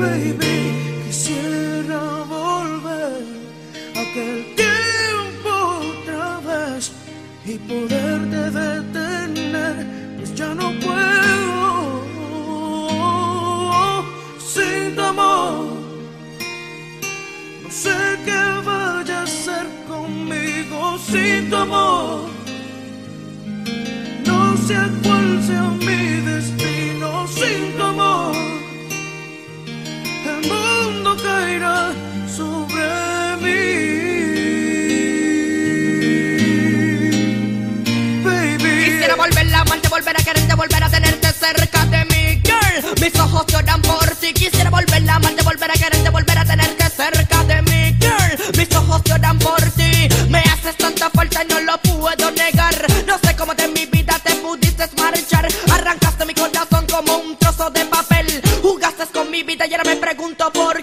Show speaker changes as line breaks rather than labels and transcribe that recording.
Baby, quisiera volver a aquel tiempo otra vez y poderte detener, pues ya no puedo sin tu amor. No sé qué vaya a hacer conmigo sin tu amor. No sé cuál sea mi destino sin tu amor. El mundo caerá sobre mí. Baby,
quisiera volver a amarte, volver a quererte, volver a tenerte cerca de mí, girl. Mis ojos lloran por ti. Quisiera volver a amarte, volver a quererte, volver a tenerte cerca de mí, girl. Mis ojos lloran por ti. Me haces tanta falta y no lo puedo negar. No sé cómo de mi vida te pudiste marchar. Arrancaste mi corazón como un trozo de papel. Jugaste con mi vida y ahora me pregunto por